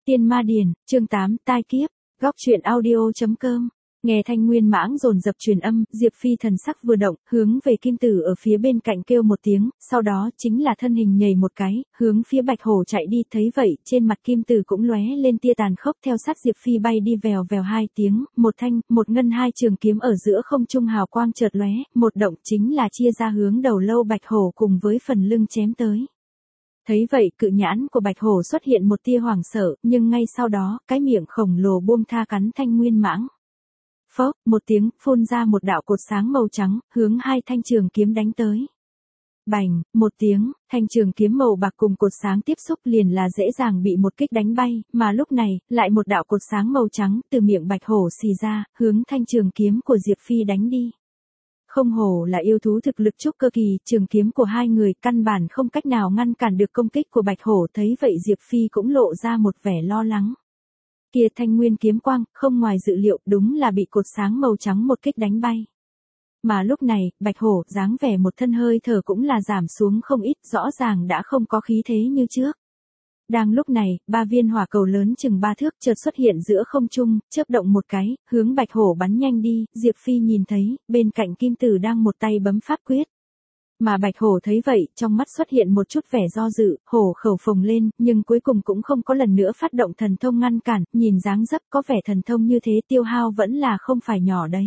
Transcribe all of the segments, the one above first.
Tiên Ma Điển, chương 8, tai kiếp, góc truyện audio.com. Nghe thanh nguyên mãng dồn dập truyền âm, Diệp Phi thần sắc vừa động, hướng về kim tử ở phía bên cạnh kêu một tiếng, sau đó chính là thân hình nhảy một cái, hướng phía bạch hổ chạy đi. Thấy vậy, trên mặt kim tử cũng lóe lên tia tàn khốc, theo sát Diệp Phi bay đi vèo vèo hai tiếng, một thanh, một ngân hai trường kiếm ở giữa không trung hào quang chợt lóe, một động chính là chia ra hướng đầu lâu bạch hổ cùng với phần lưng chém tới. Thấy vậy, cự nhãn của bạch hổ xuất hiện một tia hoảng sợ, nhưng ngay sau đó, cái miệng khổng lồ buông tha cắn thanh nguyên mãng. Phốc, một tiếng, phun ra một đạo cột sáng màu trắng, hướng hai thanh trường kiếm đánh tới. Bành, một tiếng, thanh trường kiếm màu bạc cùng cột sáng tiếp xúc liền là dễ dàng bị một kích đánh bay, mà lúc này, lại một đạo cột sáng màu trắng từ miệng bạch hổ xì ra, hướng thanh trường kiếm của Diệp Phi đánh đi. Không hổ là yêu thú thực lực trúc cơ kỳ, trường kiếm của hai người căn bản không cách nào ngăn cản được công kích của bạch hổ. Thấy vậy Diệp Phi cũng lộ ra một vẻ lo lắng. Kia thanh nguyên kiếm quang, không ngoài dự liệu, đúng là bị cột sáng màu trắng một kích đánh bay. Mà lúc này, bạch hổ, dáng vẻ một thân hơi thở cũng là giảm xuống không ít, rõ ràng đã không có khí thế như trước. Đang lúc này, ba viên hỏa cầu lớn chừng 3 thước chợt xuất hiện giữa không trung, chớp động một cái, hướng bạch hổ bắn nhanh đi. Diệp Phi nhìn thấy, bên cạnh kim tử đang một tay bấm pháp quyết. Mà bạch hổ thấy vậy, trong mắt xuất hiện một chút vẻ do dự, hổ khẩu phồng lên, nhưng cuối cùng cũng không có lần nữa phát động thần thông ngăn cản, nhìn dáng dấp có vẻ thần thông như thế tiêu hao vẫn là không phải nhỏ đấy.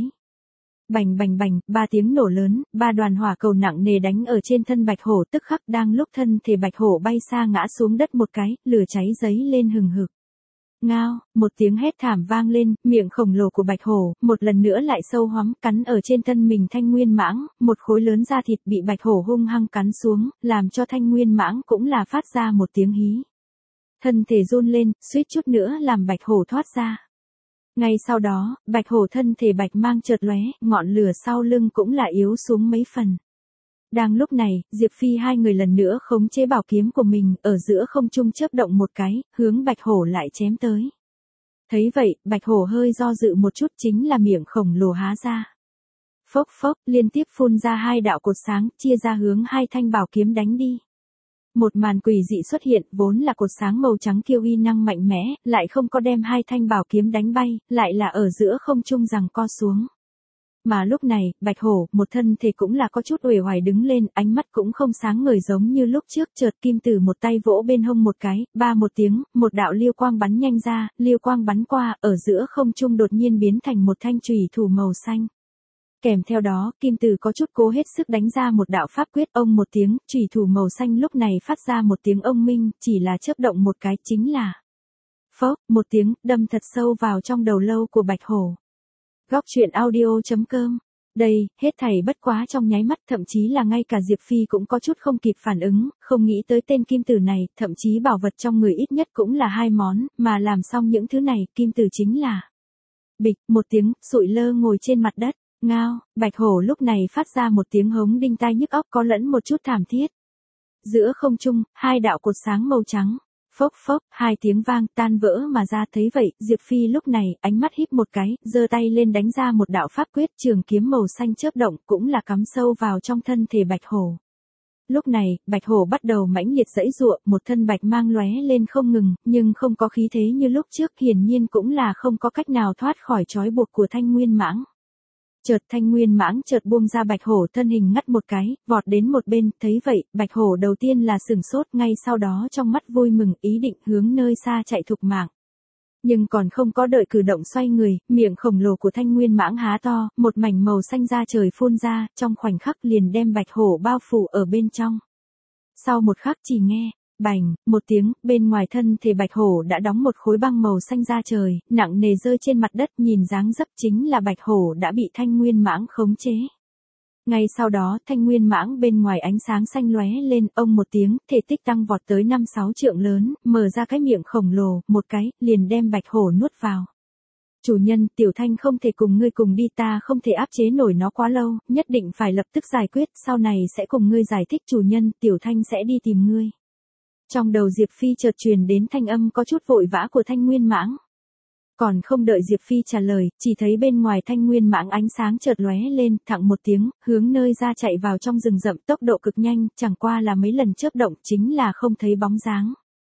Bành bành bành, 3 tiếng nổ lớn, 3 đoàn hỏa cầu nặng nề đánh ở trên thân bạch hổ, tức khắc đang lúc thân thể bạch hổ bay xa ngã xuống đất một cái, lửa cháy giấy lên hừng hực. Ngao, một tiếng hét thảm vang lên, miệng khổng lồ của bạch hổ, một lần nữa lại sâu hoắm, cắn ở trên thân mình thanh nguyên mãng, một khối lớn da thịt bị bạch hổ hung hăng cắn xuống, làm cho thanh nguyên mãng cũng là phát ra một tiếng hí. Thân thể run lên, suýt chút nữa làm bạch hổ thoát ra. Ngay sau đó, bạch hổ thân thể bạch mang chợt lóe, ngọn lửa sau lưng cũng là yếu xuống mấy phần. Đang lúc này, Diệp Phi hai người lần nữa khống chế bảo kiếm của mình, ở giữa không trung chớp động một cái, hướng bạch hổ lại chém tới. Thấy vậy, bạch hổ hơi do dự một chút, chính là miệng khổng lồ há ra. Phốc phốc, liên tiếp phun ra 2 đạo cột sáng, chia ra hướng 2 thanh bảo kiếm đánh đi. Một màn quỷ dị xuất hiện, vốn là cột sáng màu trắng kiêu uy năng mạnh mẽ, lại không có đem 2 thanh bảo kiếm đánh bay, lại là ở giữa không trung giằng co xuống. Mà lúc này, bạch hổ, một thân thể cũng là có chút uể oải đứng lên, ánh mắt cũng không sáng ngời giống như lúc trước, chợt kim tử một tay vỗ bên hông một cái, ba một tiếng, một đạo liêu quang bắn nhanh ra, liêu quang bắn qua, ở giữa không trung đột nhiên biến thành một thanh chùy thủ màu xanh. Kèm theo đó, kim tử có chút cố hết sức đánh ra một đạo pháp quyết, ông một tiếng, chùy thủ màu xanh lúc này phát ra một tiếng ông minh, chỉ là chớp động một cái chính là phốc, một tiếng, đâm thật sâu vào trong đầu lâu của bạch hổ. Góc truyện audio.com. Đây, hết thảy bất quá trong nháy mắt, thậm chí là ngay cả Diệp Phi cũng có chút không kịp phản ứng, không nghĩ tới tên kim tử này, thậm chí bảo vật trong người ít nhất cũng là 2 món, mà làm xong những thứ này, kim tử chính là bịch, một tiếng, sụi lơ ngồi trên mặt đất. Ngao, bạch hổ lúc này phát ra một tiếng hống đinh tai nhức óc có lẫn một chút thảm thiết. Giữa không trung, 2 đạo cột sáng màu trắng. Phốc phốc, 2 tiếng vang, tan vỡ mà ra. Thấy vậy, Diệp Phi lúc này, ánh mắt híp một cái, giơ tay lên đánh ra một đạo pháp quyết, trường kiếm màu xanh chớp động, cũng là cắm sâu vào trong thân thể bạch hổ. Lúc này, bạch hổ bắt đầu mãnh liệt giãy giụa, một thân bạch mang lóe lên không ngừng, nhưng không có khí thế như lúc trước, hiển nhiên cũng là không có cách nào thoát khỏi trói buộc của thanh nguyên mãng. Chợt thanh nguyên mãng chợt buông ra bạch hổ, thân hình ngắt một cái, vọt đến một bên. Thấy vậy, bạch hổ đầu tiên là sửng sốt, ngay sau đó trong mắt vui mừng, ý định hướng nơi xa chạy thục mạng. Nhưng còn không có đợi cử động xoay người, miệng khổng lồ của thanh nguyên mãng há to, một mảnh màu xanh da trời phun ra, trong khoảnh khắc liền đem bạch hổ bao phủ ở bên trong. Sau một khắc chỉ nghe bành, một tiếng, bên ngoài thân thể bạch hổ đã đóng một khối băng màu xanh da trời, nặng nề rơi trên mặt đất, nhìn dáng dấp chính là bạch hổ đã bị thanh nguyên mãng khống chế. Ngay sau đó, thanh nguyên mãng bên ngoài ánh sáng xanh lóe lên, ông một tiếng, thể tích tăng vọt tới 5-6 trượng lớn, mở ra cái miệng khổng lồ, một cái, liền đem bạch hổ nuốt vào. Chủ nhân, tiểu thanh không thể cùng ngươi cùng đi, ta không thể áp chế nổi nó quá lâu, nhất định phải lập tức giải quyết, sau này sẽ cùng ngươi giải thích. Chủ nhân, tiểu thanh sẽ đi tìm ngươi. Trong đầu Diệp Phi chợt truyền đến thanh âm có chút vội vã của thanh nguyên mãng. Còn không đợi Diệp Phi trả lời, chỉ thấy bên ngoài thanh nguyên mãng ánh sáng chợt lóe lên, thẳng một tiếng, hướng nơi ra chạy vào trong rừng rậm, tốc độ cực nhanh, chẳng qua là mấy lần chớp động, chính là không thấy bóng dáng.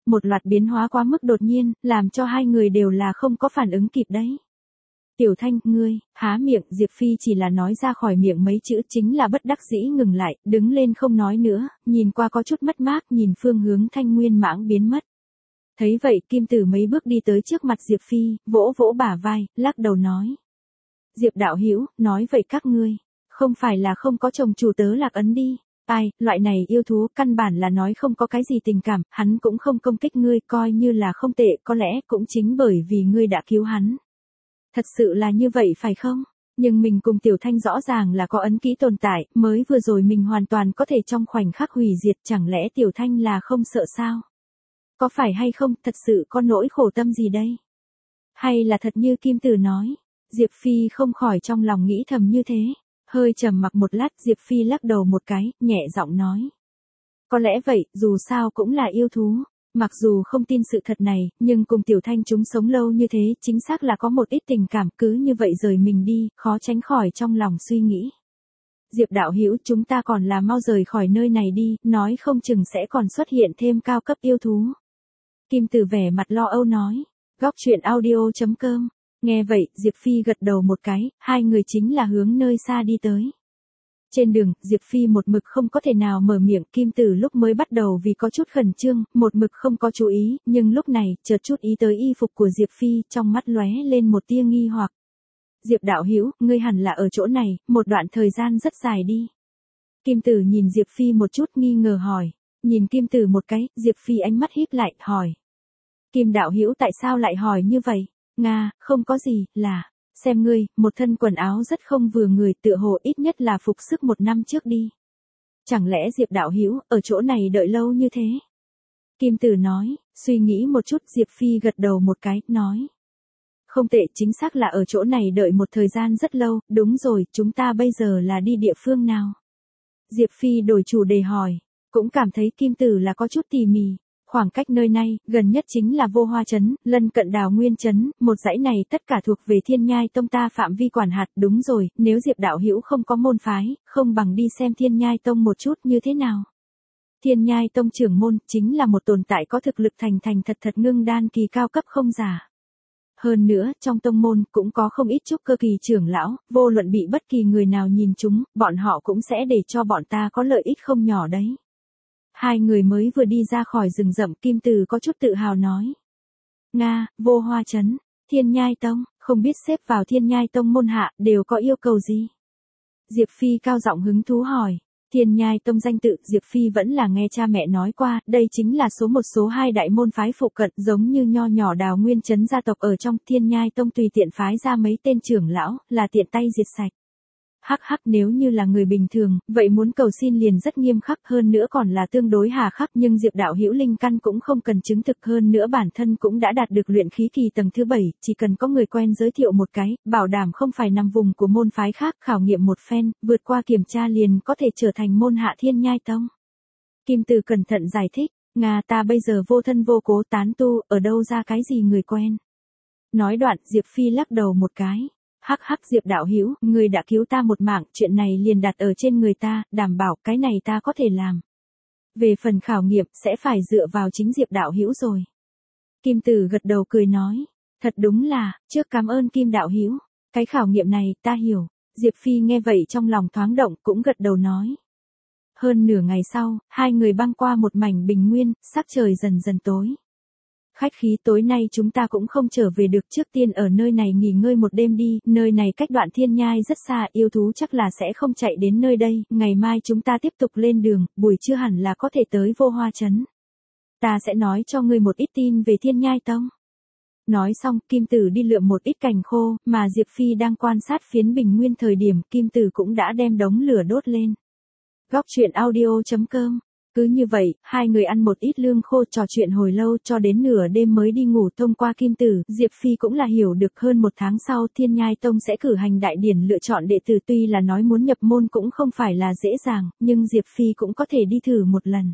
Một loạt biến hóa quá mức đột nhiên, làm cho hai người đều là không có phản ứng kịp đấy. Tiểu Thanh, ngươi, há miệng, Diệp Phi chỉ là nói ra khỏi miệng mấy chữ chính là bất đắc dĩ ngừng lại, đứng lên không nói nữa, nhìn qua có chút mất mát nhìn phương hướng Thanh Nguyên Mãng biến mất. Thấy vậy Kim Tử mấy bước đi tới trước mặt Diệp Phi, vỗ vỗ bả vai, lắc đầu nói. Diệp đạo hữu, nói vậy các ngươi, không phải là không có chồng chủ tớ Lạc Ấn đi. Ai, loại này yêu thú căn bản là nói không có cái gì tình cảm, hắn cũng không công kích ngươi, coi như là không tệ, có lẽ cũng chính bởi vì ngươi đã cứu hắn. Thật sự là như vậy phải không? Nhưng mình cùng Tiểu Thanh rõ ràng là có ấn ký tồn tại, mới vừa rồi mình hoàn toàn có thể trong khoảnh khắc hủy diệt, chẳng lẽ Tiểu Thanh là không sợ sao? Có phải hay không, thật sự có nỗi khổ tâm gì đây? Hay là thật như Kim Tử nói? Diệp Phi không khỏi trong lòng nghĩ thầm như thế. Hơi trầm mặc một lát, Diệp Phi lắc đầu một cái, nhẹ giọng nói. Có lẽ vậy, dù sao cũng là yêu thú. Mặc dù không tin sự thật này, nhưng cùng Tiểu Thanh chúng sống lâu như thế, chính xác là có một ít tình cảm, cứ như vậy rời mình đi, khó tránh khỏi trong lòng suy nghĩ. Diệp đạo hữu, chúng ta còn là mau rời khỏi nơi này đi, nói không chừng sẽ còn xuất hiện thêm cao cấp yêu thú. Kim Tử vẻ mặt lo âu nói. Góc truyện audio.com. Nghe vậy, Diệp Phi gật đầu một cái, hai người chính là hướng nơi xa đi tới. Trên đường, Diệp Phi một mực không có thể nào mở miệng, Kim Tử lúc mới bắt đầu vì có chút khẩn trương, một mực không có chú ý, nhưng lúc này, chợt chút ý tới y phục của Diệp Phi, trong mắt lóe lên một tia nghi hoặc. Diệp đạo hữu, ngươi hẳn là ở chỗ này, một đoạn thời gian rất dài đi. Kim Tử nhìn Diệp Phi một chút nghi ngờ hỏi. Nhìn Kim Tử một cái, Diệp Phi ánh mắt híp lại, hỏi. Kim đạo hữu tại sao lại hỏi như vậy? Nga, không có gì, là, xem ngươi, một thân quần áo rất không vừa người, tựa hồ ít nhất là phục sức 1 năm trước đi. Chẳng lẽ Diệp đạo hữu ở chỗ này đợi lâu như thế? Kim Tử nói, suy nghĩ một chút, Diệp Phi gật đầu một cái, nói. Không tệ, chính xác là ở chỗ này đợi một thời gian rất lâu, đúng rồi, chúng ta bây giờ là đi địa phương nào? Diệp Phi đổi chủ đề hỏi, cũng cảm thấy Kim Tử là có chút tỉ mỉ. Khoảng cách nơi này, gần nhất chính là Vô Hoa Trấn, lân cận Đào Nguyên Trấn, một dãy này tất cả thuộc về Thiên Nhai Tông ta phạm vi quản hạt, đúng rồi, nếu Diệp đạo hữu không có môn phái, không bằng đi xem Thiên Nhai Tông một chút như thế nào. Thiên Nhai Tông trưởng môn, chính là một tồn tại có thực lực thành thật ngưng đan kỳ cao cấp không giả. Hơn nữa, trong tông môn, cũng có không ít trúc cơ kỳ trưởng lão, vô luận bị bất kỳ người nào nhìn chúng, bọn họ cũng sẽ để cho bọn ta có lợi ích không nhỏ đấy. Hai người mới vừa đi ra khỏi rừng rậm, Kim Tử có chút tự hào nói. Nga, Vô Hoa Trấn, Thiên Nhai Tông, không biết xếp vào Thiên Nhai Tông môn hạ, đều có yêu cầu gì? Diệp Phi cao giọng hứng thú hỏi. Thiên Nhai Tông danh tự, Diệp Phi vẫn là nghe cha mẹ nói qua, đây chính là số 1 số 2 đại môn phái phụ cận, giống như nho nhỏ Đào Nguyên Trấn gia tộc ở trong. Thiên Nhai Tông tùy tiện phái ra mấy tên trưởng lão, là tiện tay diệt sạch. Hắc, nếu như là người bình thường, vậy muốn cầu xin liền rất nghiêm khắc, hơn nữa còn là tương đối hà khắc, nhưng Diệp đạo hữu linh căn cũng không cần chứng thực, hơn nữa bản thân cũng đã đạt được luyện khí kỳ tầng thứ 7, chỉ cần có người quen giới thiệu một cái, bảo đảm không phải nằm vùng của môn phái khác, khảo nghiệm một phen, vượt qua kiểm tra liền có thể trở thành môn hạ Thiên Nhai Tông. Kim Tử cẩn thận giải thích, Nga ta bây giờ vô thân vô cố tán tu, ở đâu ra cái gì người quen. Nói đoạn, Diệp Phi lắc đầu một cái. Hắc Diệp đạo hữu, người đã cứu ta một mạng, chuyện này liền đặt ở trên người ta, đảm bảo cái này ta có thể làm. Về phần khảo nghiệm, sẽ phải dựa vào chính Diệp đạo hữu rồi. Kim Tử gật đầu cười nói, thật đúng là, trước cảm ơn Kim đạo hữu, cái khảo nghiệm này, ta hiểu. Diệp Phi nghe vậy trong lòng thoáng động, cũng gật đầu nói. Hơn nửa ngày sau, hai người băng qua một mảnh bình nguyên, sắc trời dần dần tối. Khách khí, tối nay chúng ta cũng không trở về được, trước tiên ở nơi này nghỉ ngơi một đêm đi, nơi này cách Đoạn Thiên Nhai rất xa, yêu thú chắc là sẽ không chạy đến nơi đây, ngày mai chúng ta tiếp tục lên đường, buổi trưa hẳn là có thể tới Vô Hoa Trấn. Ta sẽ nói cho ngươi một ít tin về Thiên Nhai Tông. Nói xong, Kim Tử đi lượm một ít cành khô, mà Diệp Phi đang quan sát phiến bình nguyên thời điểm, Kim Tử cũng đã đem đống lửa đốt lên. Góc truyện audio.com. Cứ như vậy, hai người ăn một ít lương khô, trò chuyện hồi lâu, cho đến nửa đêm mới đi ngủ. Thông qua Kim Tử, Diệp Phi cũng là hiểu được hơn 1 tháng sau Thiên Nhai Tông sẽ cử hành đại điển lựa chọn đệ tử, tuy là nói muốn nhập môn cũng không phải là dễ dàng, nhưng Diệp Phi cũng có thể đi thử một lần.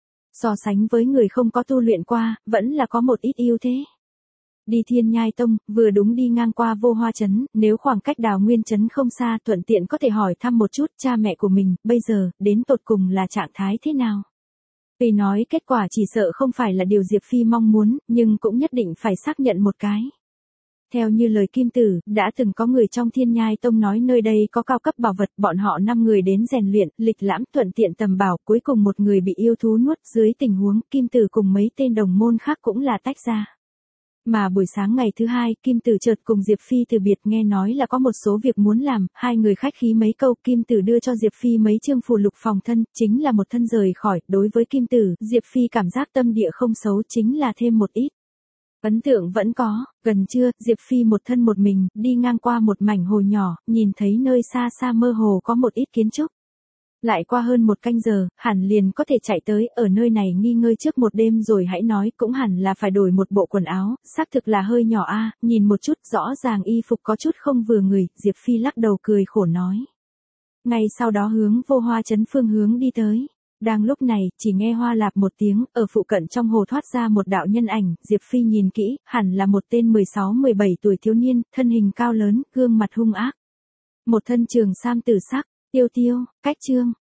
So sánh với người không có tu luyện qua, vẫn là có một ít ưu thế. Đi Thiên Nhai Tông, vừa đúng đi ngang qua Vô Hoa Trấn, nếu khoảng cách Đào Nguyên Trấn không xa, thuận tiện có thể hỏi thăm một chút cha mẹ của mình, bây giờ, đến tột cùng là trạng thái thế nào. Tuy nói kết quả chỉ sợ không phải là điều Diệp Phi mong muốn, nhưng cũng nhất định phải xác nhận một cái. Theo như lời Kim Tử, đã từng có người trong Thiên Nhai Tông nói nơi đây có cao cấp bảo vật, bọn họ 5 người đến rèn luyện, lịch lãm thuận tiện tầm bảo, cuối cùng một người bị yêu thú nuốt, dưới tình huống Kim Tử cùng mấy tên đồng môn khác cũng là tách ra. Mà buổi sáng ngày thứ hai, Kim Tử chợt cùng Diệp Phi từ biệt, nghe nói là có một số việc muốn làm, hai người khách khí mấy câu, Kim Tử đưa cho Diệp Phi mấy chương phù lục phòng thân, chính là một thân rời khỏi, đối với Kim Tử, Diệp Phi cảm giác tâm địa không xấu, chính là thêm một ít. Ấn tượng vẫn có, gần trưa, Diệp Phi một thân một mình, đi ngang qua một mảnh hồ nhỏ, nhìn thấy nơi xa xa mơ hồ có một ít kiến trúc. Lại qua hơn một canh giờ, hẳn liền có thể chạy tới, ở nơi này nghỉ ngơi trước một đêm rồi hãy nói, cũng hẳn là phải đổi một bộ quần áo, xác thực là hơi nhỏ a, nhìn một chút, rõ ràng y phục có chút không vừa người, Diệp Phi lắc đầu cười khổ nói. Ngay sau đó hướng Vô Hoa Trấn phương hướng đi tới. Đang lúc này, chỉ nghe hoa lạp một tiếng, ở phụ cận trong hồ thoát ra một đạo nhân ảnh, Diệp Phi nhìn kỹ, hẳn là một tên 16-17 tuổi thiếu niên, thân hình cao lớn, gương mặt hung ác. Một thân trường sam tử sắc, tiêu tiêu, cách trương,